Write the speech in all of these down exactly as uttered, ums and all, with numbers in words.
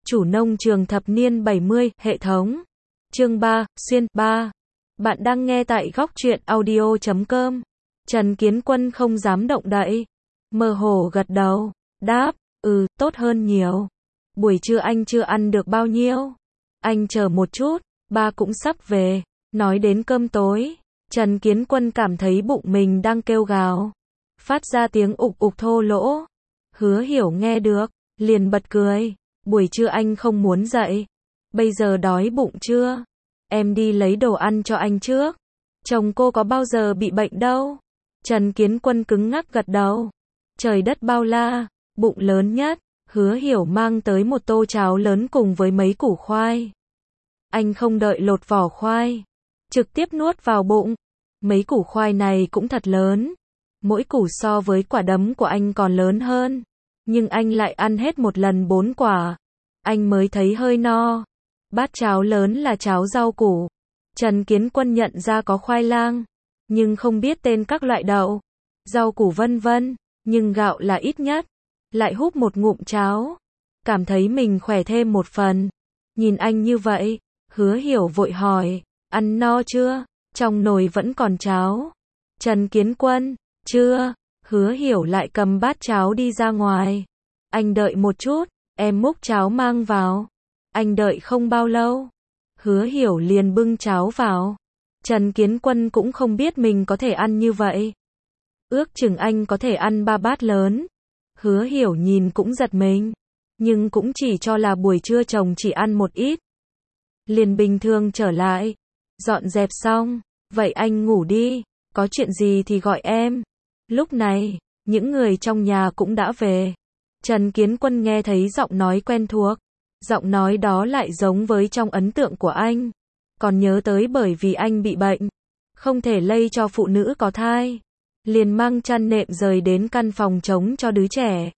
Chủ nông trường thập niên bảy mươi, hệ thống. Chương ba, xuyên, ba. Bạn đang nghe tại góc truyện audio chấm com. Trần Kiến Quân không dám động đậy. Mơ hồ gật đầu. Đáp, ừ, tốt hơn nhiều. Buổi trưa anh chưa ăn được bao nhiêu. Anh chờ một chút, ba cũng sắp về. Nói đến cơm tối, Trần Kiến Quân cảm thấy bụng mình đang kêu gào. Phát ra tiếng ục ục thô lỗ. Hứa Hiểu nghe được, liền bật cười. Buổi trưa anh không muốn dậy. Bây giờ đói bụng chưa? Em đi lấy đồ ăn cho anh trước. Chồng cô có bao giờ bị bệnh đâu. Trần Kiến Quân cứng ngắc gật đầu. Trời đất bao la, bụng lớn nhất. Hứa Hiểu mang tới một tô cháo lớn cùng với mấy củ khoai. Anh không đợi lột vỏ khoai, trực tiếp nuốt vào bụng. Mấy củ khoai này cũng thật lớn. Mỗi củ so với quả đấm của anh còn lớn hơn. Nhưng anh lại ăn hết một lần bốn quả. Anh mới thấy hơi no. Bát cháo lớn là cháo rau củ. Trần Kiến Quân nhận ra có khoai lang, nhưng không biết tên các loại đậu, rau củ vân vân, nhưng gạo là ít nhất. Lại húp một ngụm cháo, cảm thấy mình khỏe thêm một phần. Nhìn anh như vậy, Hứa Hiểu vội hỏi, ăn no chưa? Trong nồi vẫn còn cháo. Trần Kiến Quân, chưa. Hứa Hiểu lại cầm bát cháo đi ra ngoài. Anh đợi một chút, em múc cháo mang vào. Anh đợi không bao lâu, Hứa Hiểu liền bưng cháo vào. Trần Kiến Quân cũng không biết mình có thể ăn như vậy. Ước chừng anh có thể ăn ba bát lớn. Hứa Hiểu nhìn cũng giật mình, nhưng cũng chỉ cho là buổi trưa chồng chỉ ăn một ít. Liền bình thường trở lại, dọn dẹp xong, vậy anh ngủ đi, có chuyện gì thì gọi em. Lúc này, những người trong nhà cũng đã về. Trần Kiến Quân nghe thấy giọng nói quen thuộc. Giọng nói đó lại giống với trong ấn tượng của anh. Còn nhớ tới bởi vì anh bị bệnh, không thể lây cho phụ nữ có thai. Liền mang chăn nệm rời đến căn phòng trống cho đứa trẻ.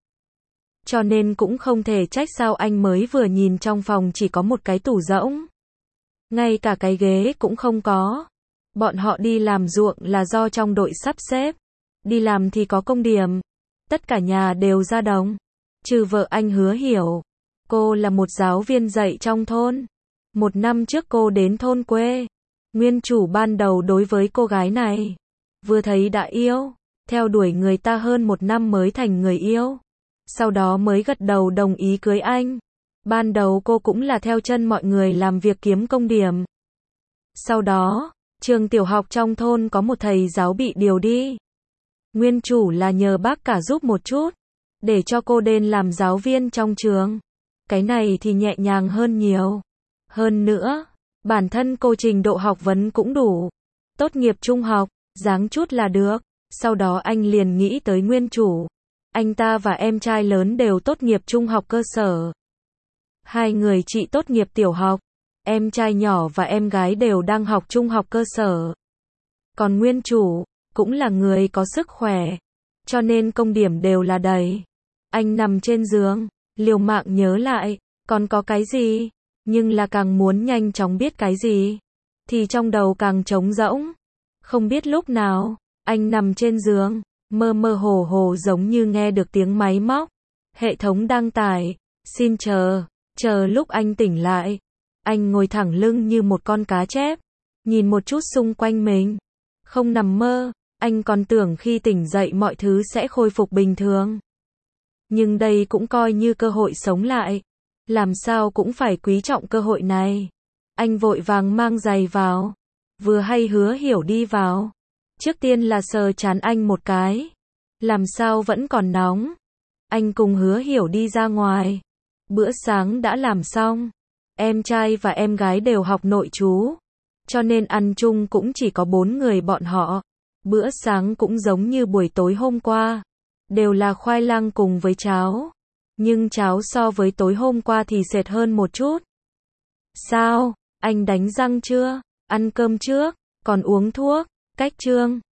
Cho nên cũng không thể trách sao anh mới vừa nhìn trong phòng chỉ có một cái tủ rỗng. Ngay cả cái ghế cũng không có. Bọn họ đi làm ruộng là do trong đội sắp xếp. Đi làm thì có công điểm. Tất cả nhà đều ra đồng. Trừ vợ anh Hứa Hiểu. Cô là một giáo viên dạy trong thôn. Một năm trước cô đến thôn quê. Nguyên chủ ban đầu đối với cô gái này, vừa thấy đã yêu. Theo đuổi người ta hơn một năm mới thành người yêu. Sau đó mới gật đầu đồng ý cưới anh. Ban đầu cô cũng là theo chân mọi người làm việc kiếm công điểm. Sau đó, trường tiểu học trong thôn có một thầy giáo bị điều đi. Nguyên chủ là nhờ bác cả giúp một chút, để cho cô đến làm giáo viên trong trường. Cái này thì nhẹ nhàng hơn nhiều. Hơn nữa, bản thân cô trình độ học vấn cũng đủ. Tốt nghiệp trung học, dáng chút là được. Sau đó anh liền nghĩ tới nguyên chủ. Anh ta và em trai lớn đều tốt nghiệp trung học cơ sở. Hai người chị tốt nghiệp tiểu học. Em trai nhỏ và em gái đều đang học trung học cơ sở. Còn nguyên chủ, cũng là người có sức khỏe. Cho nên công điểm đều là đầy. Anh nằm trên giường, liều mạng nhớ lại, còn có cái gì? Nhưng là càng muốn nhanh chóng biết cái gì, thì trong đầu càng trống rỗng. Không biết lúc nào, anh nằm trên giường, mơ mơ hồ hồ giống như nghe được tiếng máy móc. Hệ thống đăng tải, xin chờ, chờ lúc anh tỉnh lại. Anh ngồi thẳng lưng như một con cá chép, nhìn một chút xung quanh mình. Không nằm mơ, anh còn tưởng khi tỉnh dậy mọi thứ sẽ khôi phục bình thường. Nhưng đây cũng coi như cơ hội sống lại. Làm sao cũng phải quý trọng cơ hội này. Anh vội vàng mang giày vào. Vừa hay Hứa Hiểu đi vào. Trước tiên là sờ trán anh một cái. Làm sao vẫn còn nóng. Anh cùng Hứa Hiểu đi ra ngoài. Bữa sáng đã làm xong. Em trai và em gái đều học nội trú. Cho nên ăn chung cũng chỉ có bốn người bọn họ. Bữa sáng cũng giống như buổi tối hôm qua. Đều là khoai lang cùng với cháo. Nhưng cháo so với tối hôm qua thì sệt hơn một chút. Sao? Anh đánh răng chưa? Ăn cơm trước? Còn uống thuốc? Cách chương